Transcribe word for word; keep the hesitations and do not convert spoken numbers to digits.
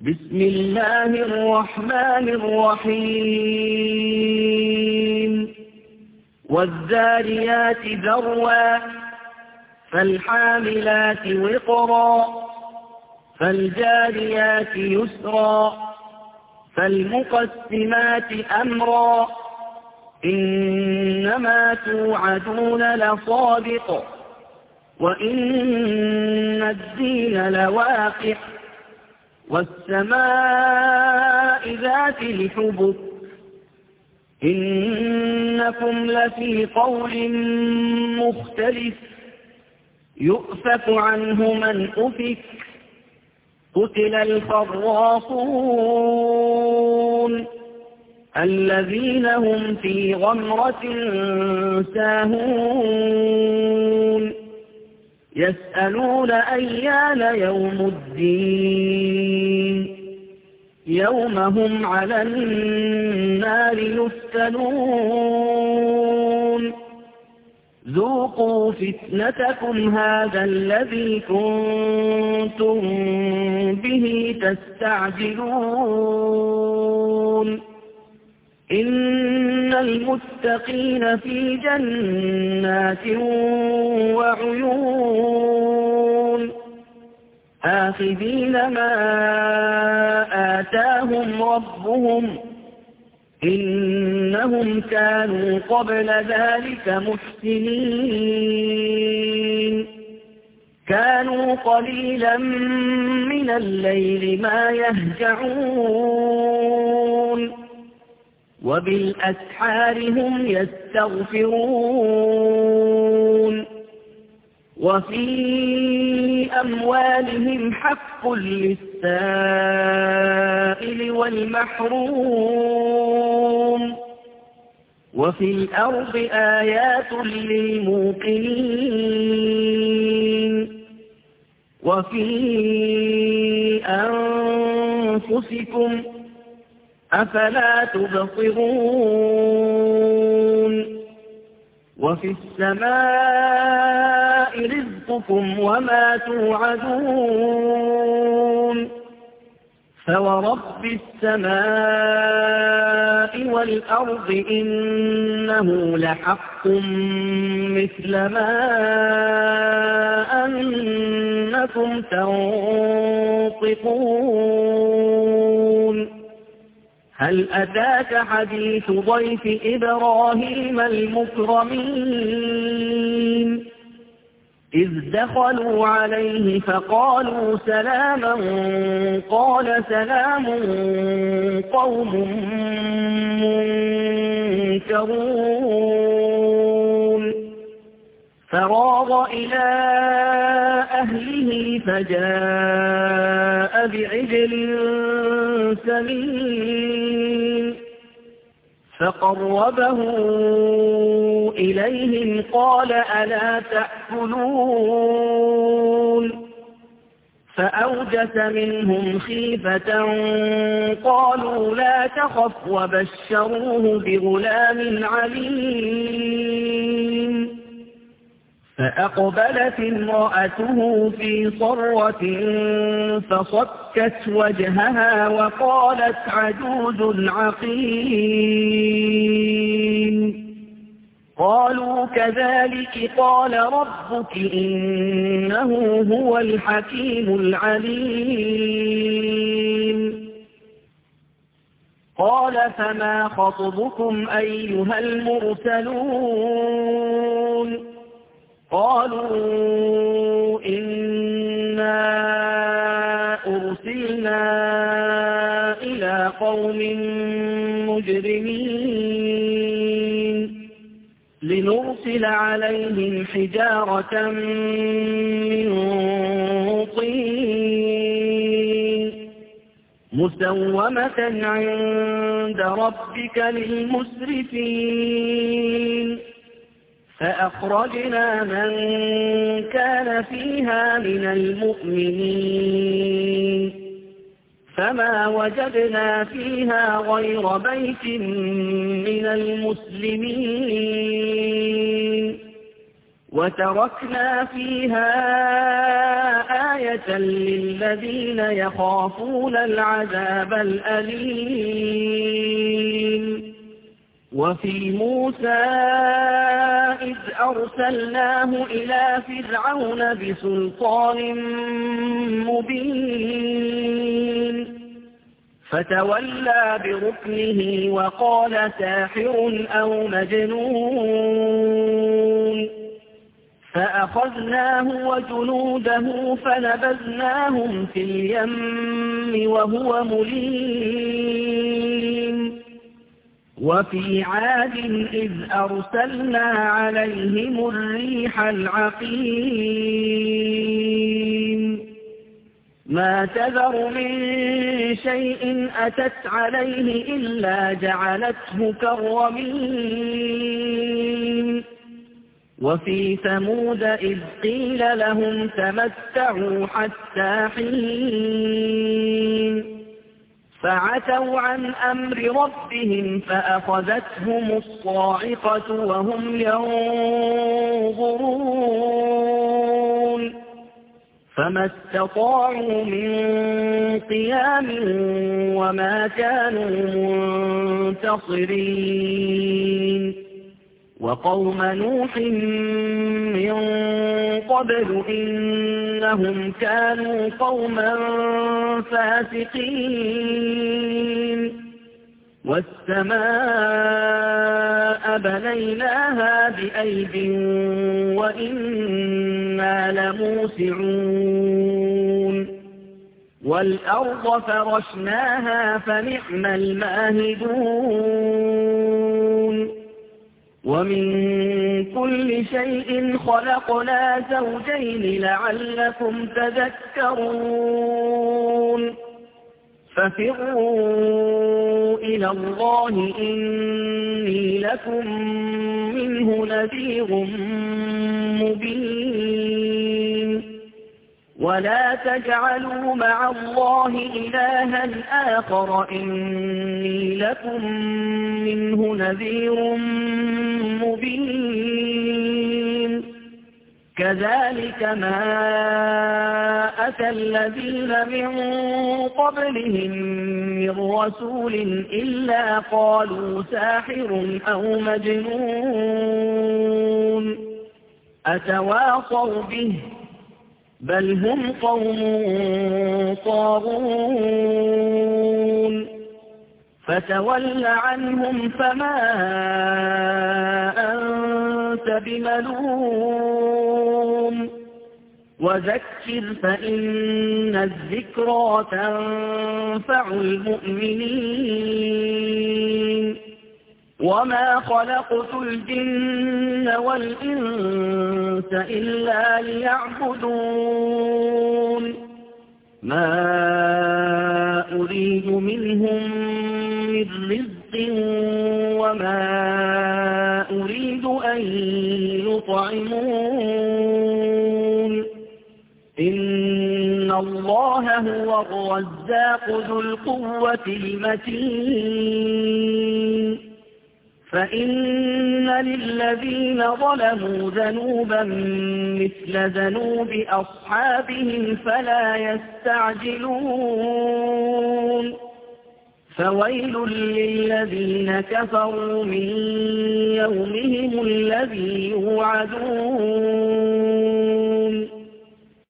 بسم الله الرحمن الرحيم والذاريات ذروا فالحاملات وقرا فالجاريات يسرا فالمقسمات أمرا إنما توعدون لصادق وإن الدين لواقع والسماء ذات الحبك إنكم لفي قول مختلف يؤفك عنه من أفك قتل الخراصون الذين هم في غمرة ساهون يسألون أيان يوم الدين يوم هم على النار يفتنون ذوقوا فتنتكم هذا الذي كنتم به تستعجلون إن المتقين في جنات وعيون آخذين ما آتاهم ربهم إنهم كانوا قبل ذلك محسنين كانوا قليلا من الليل ما يهجعون وبالأسحار هم يستغفرون وفي أموالهم حق للسائل والمحروم وفي الأرض آيات للموقنين وفي أنفسكم أفلا تبصرون وفي السماء رزقكم وما توعدون فورب السماء والأرض إنه لحق مثل ما أنكم تنطقون هل أتاك حديث ضيف إبراهيم المكرمين إذ دخلوا عليه فقالوا سلاما قال سلام قوم منكرون فراغ إلى أهله فجاء بعجل سمين فقربه إليهم قال ألا تأكلون فأوجس منهم خيفة قالوا لا تخف وبشروه بغلام عليم فأقبلت امرأته في صرة فصكت وجهها وقالت عجوز عقيم قالوا كذلك قال ربك إنه هو الحكيم العليم قال فما خطبكم أيها المرسلون قالوا إنا أرسلنا إلى قوم مجرمين لنرسل عليهم حجارة من طين مسومة عند ربك للمسرفين فأخرجنا من كان فيها من المؤمنين فما وجدنا فيها غير بيت من المسلمين وتركنا فيها آية للذين يخافون العذاب الأليم. وفي موسى إذ أرسلناه إلى فرعون بسلطان مبين فتولى بركنه وقال ساحر أو مجنون فأخذناه وجنوده فنبذناهم في اليم وهو مليم. وفي عاد إذ أرسلنا عليهم الريح العقيم ما تذر من شيء أتت عليه إلا جعلته كالرميم. وفي ثمود إذ قيل لهم تمتعوا حتى حين فعتوا عن أمر ربهم فأخذتهم الصاعقة وهم ينظرون فما استطاعوا من قيام وما كانوا منتصرين. وقوم نوح من قبل إنهم كانوا قوما فاسقين. والسماء بنيناها بأيد وإنا لموسعون والأرض فرشناها فنعم الماهدون. ومن كل شيء خلقنا زوجين لعلكم تذكرون. ففروا إلى الله إني لكم منه نذير مبين. ولا تجعلوا مع الله إلها آخر إني لكم منه نذير مبين. كذلك ما أتى الذين من قبلهم من رسول إلا قالوا ساحر أو مجنون أتواصوا به بل هم قوم طاغون. فتول عنهم فما أنت بملوم وذكر فإن الذكرى تنفع المؤمنين. وما خلقت الجن والإنس إلا ليعبدون ما أريد منهم من رزق وما أريد أن يطعمون إن الله هو الرزاق ذو القوة المتين. فإن للذين ظلموا ذنوبا مثل ذنوب أصحابهم فلا يستعجلون. فويل للذين كفروا من يومهم الذي يوعدون